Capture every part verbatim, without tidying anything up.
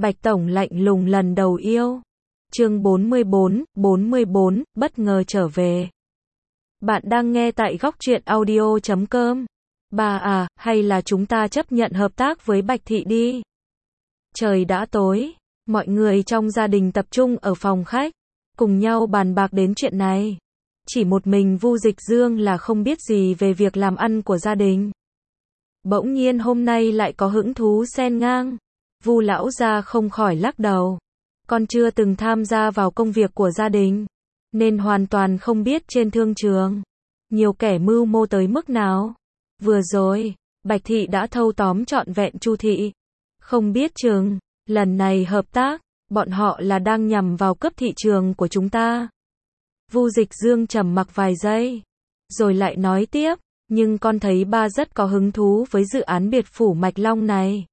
Bạch Tổng lạnh lùng lần đầu yêu. Chương bốn mươi bốn, bốn mươi bốn, bất ngờ trở về. Bạn đang nghe tại góc truyện audio chấm com. Bà à, hay là chúng ta chấp nhận hợp tác với Bạch Thị đi. Trời đã tối, mọi người trong gia đình tập trung ở phòng khách, cùng nhau bàn bạc đến chuyện này. Chỉ một mình Vu Dịch Dương là không biết gì về việc làm ăn của gia đình. Bỗng nhiên hôm nay lại có hứng thú xen ngang. Vu lão gia không khỏi lắc đầu. Con chưa từng tham gia vào công việc của gia đình, nên hoàn toàn không biết trên thương trường nhiều kẻ mưu mô tới mức nào. Vừa rồi, Bạch Thị đã thâu tóm trọn vẹn Chu Thị. Không biết chừng, lần này hợp tác, bọn họ là đang nhằm vào cướp thị trường của chúng ta. Vu Dịch Dương trầm mặc vài giây, rồi lại nói tiếp, nhưng con thấy ba rất có hứng thú với dự án biệt phủ Mạch Long này.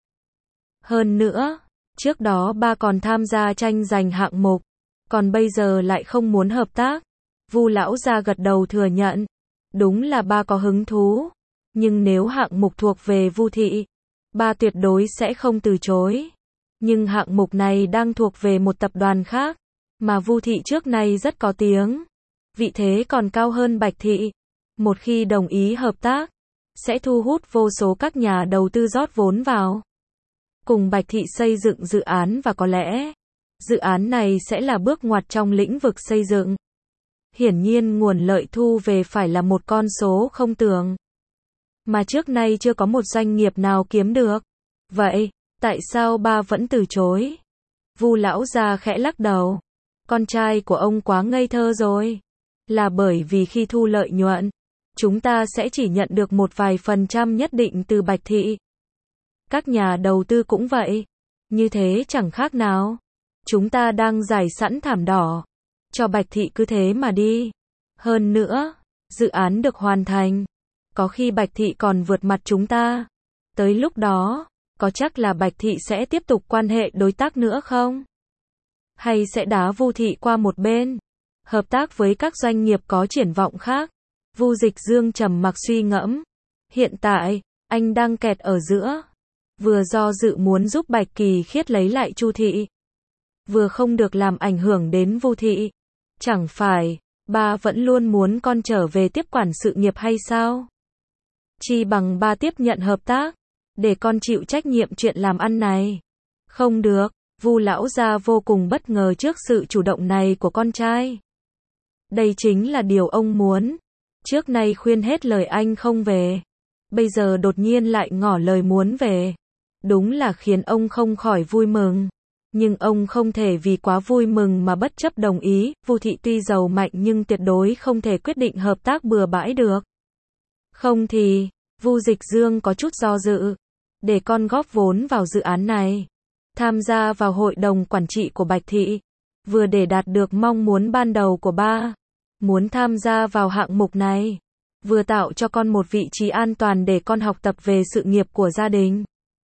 Hơn nữa, trước đó ba còn tham gia tranh giành hạng mục, còn bây giờ lại không muốn hợp tác. Vu lão gia gật đầu thừa nhận, đúng là ba có hứng thú, nhưng nếu hạng mục thuộc về Vu Thị, ba tuyệt đối sẽ không từ chối. Nhưng hạng mục này đang thuộc về một tập đoàn khác, mà Vu Thị trước nay rất có tiếng, vị thế còn cao hơn Bạch Thị. Một khi đồng ý hợp tác, sẽ thu hút vô số các nhà đầu tư rót vốn vào, cùng Bạch Thị xây dựng dự án, và có lẽ dự án này sẽ là bước ngoặt trong lĩnh vực xây dựng. Hiển nhiên nguồn lợi thu về phải là một con số không tưởng, mà trước nay chưa có một doanh nghiệp nào kiếm được. Vậy, tại sao ba vẫn từ chối? Vu lão gia khẽ lắc đầu. Con trai của ông quá ngây thơ rồi. Là bởi vì khi thu lợi nhuận, chúng ta sẽ chỉ nhận được một vài phần trăm nhất định từ Bạch Thị. Các nhà đầu tư cũng vậy. Như thế chẳng khác nào chúng ta đang rải sẵn thảm đỏ cho Bạch Thị cứ thế mà đi. Hơn nữa, dự án được hoàn thành, có khi Bạch Thị còn vượt mặt chúng ta. Tới lúc đó, có chắc là Bạch Thị sẽ tiếp tục quan hệ đối tác nữa không? Hay sẽ đá Vu Thị qua một bên, hợp tác với các doanh nghiệp có triển vọng khác? Vu Dịch Dương trầm mặc suy ngẫm. Hiện tại, anh đang kẹt ở giữa. Vừa do dự muốn giúp Bạch Kỳ Khiết lấy lại Chu Thị, vừa không được làm ảnh hưởng đến Vu Thị. Chẳng phải, ba vẫn luôn muốn con trở về tiếp quản sự nghiệp hay sao? Chi bằng ba tiếp nhận hợp tác, để con chịu trách nhiệm chuyện làm ăn này. Không được, Vu lão gia vô cùng bất ngờ trước sự chủ động này của con trai. Đây chính là điều ông muốn. Trước nay khuyên hết lời anh không về, bây giờ đột nhiên lại ngỏ lời muốn về. Đúng là khiến ông không khỏi vui mừng. Nhưng ông không thể vì quá vui mừng mà bất chấp đồng ý. Vu Thị tuy giàu mạnh nhưng tuyệt đối không thể quyết định hợp tác bừa bãi được. Không thì, Vu Dịch Dương có chút do dự. Để con góp vốn vào dự án này, tham gia vào hội đồng quản trị của Bạch Thị, vừa để đạt được mong muốn ban đầu của ba, muốn tham gia vào hạng mục này, vừa tạo cho con một vị trí an toàn để con học tập về sự nghiệp của gia đình.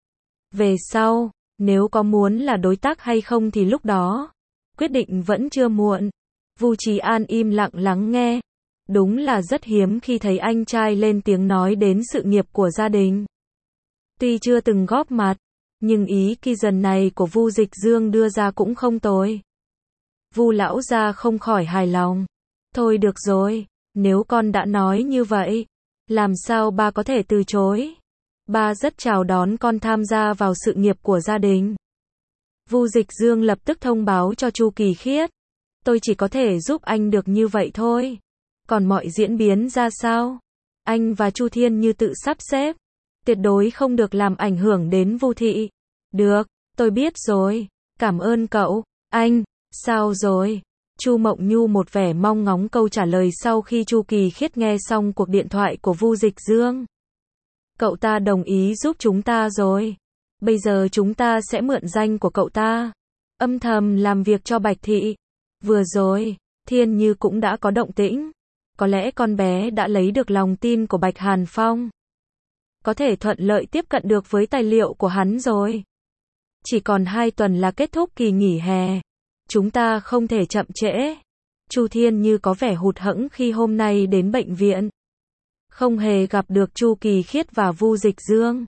Về sau, nếu có muốn là đối tác hay không thì lúc đó, quyết định vẫn chưa muộn. Vu Trì An im lặng lắng nghe. Đúng là rất hiếm khi thấy anh trai lên tiếng nói đến sự nghiệp của gia đình. Tuy chưa từng góp mặt, nhưng ý ki dần này của Vu Dịch Dương đưa ra cũng không tồi. Vu lão gia không khỏi hài lòng. Thôi được rồi, nếu con đã nói như vậy, làm sao ba có thể từ chối? Ba rất chào đón con tham gia vào sự nghiệp của gia đình. Vu Dịch Dương lập tức thông báo cho Chu Kỳ Khiết. Tôi chỉ có thể giúp anh được như vậy thôi. Còn mọi diễn biến ra sao, anh và Chu Thiên Như tự sắp xếp. Tuyệt đối không được làm ảnh hưởng đến Vu Thị. Được, tôi biết rồi. Cảm ơn cậu. Anh, sao rồi? Chu Mộng Nhu một vẻ mong ngóng câu trả lời sau khi Chu Kỳ Khiết nghe xong cuộc điện thoại của Vu Dịch Dương. Cậu ta đồng ý giúp chúng ta rồi. Bây giờ chúng ta sẽ mượn danh của cậu ta, âm thầm làm việc cho Bạch Thị. Vừa rồi, Thiên Như cũng đã có động tĩnh. Có lẽ con bé đã lấy được lòng tin của Bạch Hàn Phong, có thể thuận lợi tiếp cận được với tài liệu của hắn rồi. Chỉ còn hai tuần là kết thúc kỳ nghỉ hè. Chúng ta không thể chậm trễ. Chu Thiên Như có vẻ hụt hẫng khi hôm nay đến bệnh viện, không hề gặp được Chu Kỳ Khiết và Vu Dịch Dương.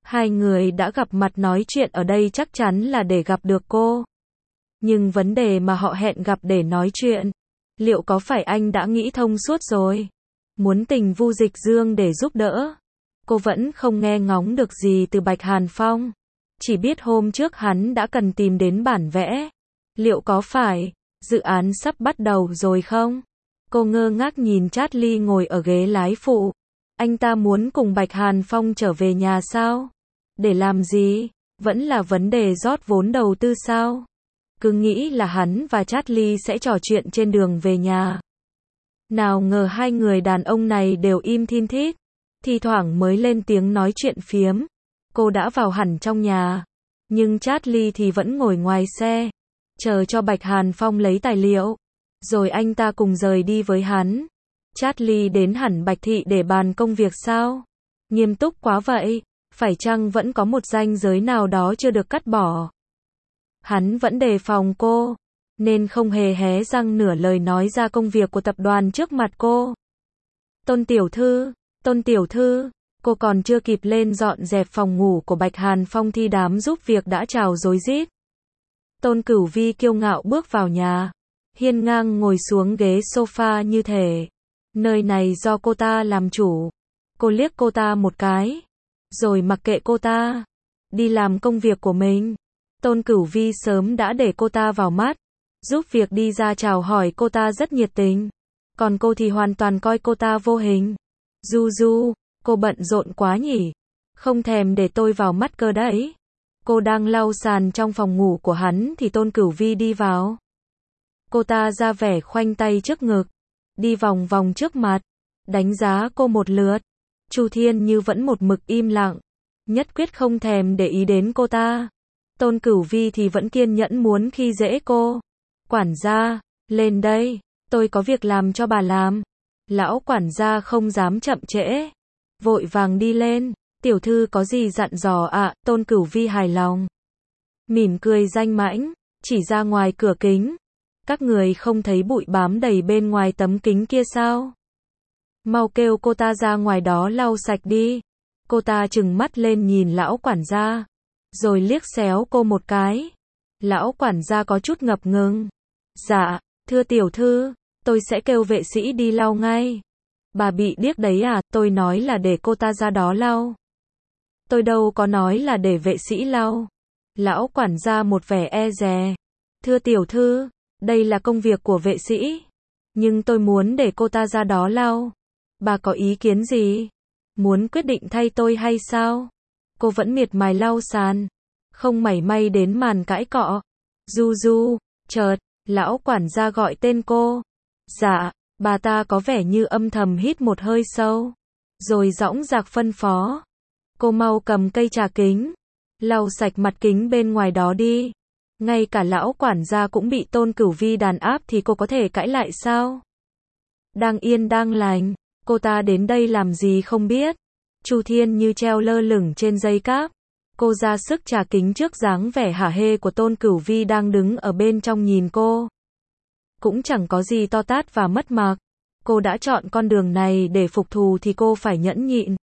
Hai người đã gặp mặt nói chuyện ở đây chắc chắn là để gặp được cô. Nhưng vấn đề mà họ hẹn gặp để nói chuyện, liệu có phải anh đã nghĩ thông suốt rồi? Muốn tình Vu Dịch Dương để giúp đỡ. Cô vẫn không nghe ngóng được gì từ Bạch Hàn Phong. Chỉ biết hôm trước hắn đã cần tìm đến bản vẽ. Liệu có phải dự án sắp bắt đầu rồi không? Cô ngơ ngác nhìn Charlie ngồi ở ghế lái phụ. Anh ta muốn cùng Bạch Hàn Phong trở về nhà sao? Để làm gì? Vẫn là vấn đề rót vốn đầu tư sao? Cứ nghĩ là hắn và Charlie sẽ trò chuyện trên đường về nhà. Nào ngờ hai người đàn ông này đều im thin thít. Thi thoảng mới lên tiếng nói chuyện phiếm. Cô đã vào hẳn trong nhà. Nhưng Charlie thì vẫn ngồi ngoài xe. Chờ cho Bạch Hàn Phong lấy tài liệu. Rồi anh ta cùng rời đi với hắn. Charlie đến hẳn Bạch Thị để bàn công việc sao? Nghiêm túc quá vậy. Phải chăng vẫn có một ranh giới nào đó chưa được cắt bỏ? Hắn vẫn đề phòng cô. Nên không hề hé răng nửa lời nói ra công việc của tập đoàn trước mặt cô. Tôn tiểu thư, Tôn tiểu thư, cô còn chưa kịp lên dọn dẹp phòng ngủ của Bạch Hàn Phong thì đám giúp việc đã chào rối rít. Tôn Cửu Vi kiêu ngạo bước vào nhà, hiên ngang ngồi xuống ghế sofa như thể nơi này do cô ta làm chủ. Cô liếc cô ta một cái, rồi mặc kệ cô ta, đi làm công việc của mình. Tôn Cửu Vi sớm đã để cô ta vào mắt, giúp việc đi ra chào hỏi cô ta rất nhiệt tình, còn cô thì hoàn toàn coi cô ta vô hình. Du Du, cô bận rộn quá nhỉ? Không thèm để tôi vào mắt cơ đấy. Cô đang lau sàn trong phòng ngủ của hắn thì Tôn Cửu Vi đi vào. Cô ta ra vẻ khoanh tay trước ngực, đi vòng vòng trước mặt, đánh giá cô một lượt. Chu Thiên Như vẫn một mực im lặng, nhất quyết không thèm để ý đến cô ta. Tôn Cửu Vi thì vẫn kiên nhẫn muốn khi dễ cô. Quản gia, lên đây, tôi có việc làm cho bà làm. Lão quản gia không dám chậm trễ, vội vàng đi lên. Tiểu thư có gì dặn dò ạ? À? Tôn Cửu Vi hài lòng, mỉm cười danh mãnh, chỉ ra ngoài cửa kính. Các người không thấy bụi bám đầy bên ngoài tấm kính kia sao? Mau kêu cô ta ra ngoài đó lau sạch đi. Cô ta trừng mắt lên nhìn lão quản gia, rồi liếc xéo cô một cái. Lão quản gia có chút ngập ngừng. Dạ, thưa tiểu thư, tôi sẽ kêu vệ sĩ đi lau ngay. Bà bị điếc đấy à? Tôi nói là để cô ta ra đó lau. Tôi đâu có nói là để vệ sĩ lau. Lão quản gia một vẻ e dè. Thưa tiểu thư, đây là công việc của vệ sĩ, nhưng tôi muốn để cô ta ra đó lau. Bà có ý kiến gì? Muốn quyết định thay tôi hay sao? Cô vẫn miệt mài lau sàn, không mảy may đến màn cãi cọ. Du Du, chợt, lão quản gia gọi tên cô. Dạ, bà ta có vẻ như âm thầm hít một hơi sâu, rồi dõng dạc phân phó. Cô mau cầm cây trà kính, lau sạch mặt kính bên ngoài đó đi. Ngay cả lão quản gia cũng bị Tôn Cửu Vi đàn áp thì cô có thể cãi lại sao? Đang yên đang lành, cô ta đến đây làm gì không biết. Chu Thiên Như treo lơ lửng trên dây cáp. Cô ra sức trà kính trước dáng vẻ hả hê của Tôn Cửu Vi đang đứng ở bên trong nhìn cô. Cũng chẳng có gì to tát và mất mạc. Cô đã chọn con đường này để phục thù thì cô phải nhẫn nhịn.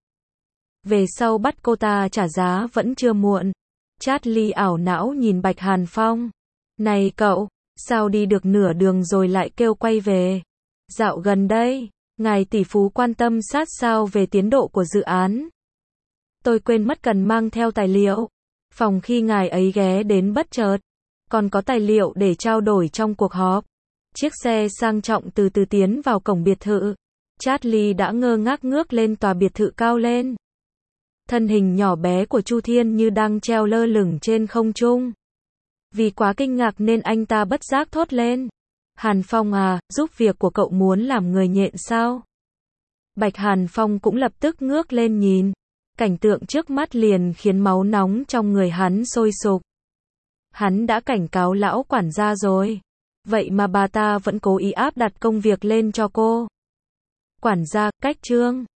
Về sau bắt cô ta trả giá vẫn chưa muộn. Charlie ảo não nhìn Bạch Hàn Phong. Này cậu, sao đi được nửa đường rồi lại kêu quay về? Dạo gần đây, ngài tỷ phú quan tâm sát sao về tiến độ của dự án. Tôi quên mất cần mang theo tài liệu. Phòng khi ngài ấy ghé đến bất chợt, còn có tài liệu để trao đổi trong cuộc họp. Chiếc xe sang trọng từ từ tiến vào cổng biệt thự. Charlie đã ngơ ngác ngước lên tòa biệt thự cao lên. Thân hình nhỏ bé của Chu Thiên Như đang treo lơ lửng trên không trung. Vì quá kinh ngạc nên anh ta bất giác thốt lên. Hàn Phong à, giúp việc của cậu muốn làm người nhện sao? Bạch Hàn Phong cũng lập tức ngước lên nhìn. Cảnh tượng trước mắt liền khiến máu nóng trong người hắn sôi sục. Hắn đã cảnh cáo lão quản gia rồi. Vậy mà bà ta vẫn cố ý áp đặt công việc lên cho cô. Quản gia, cách trương.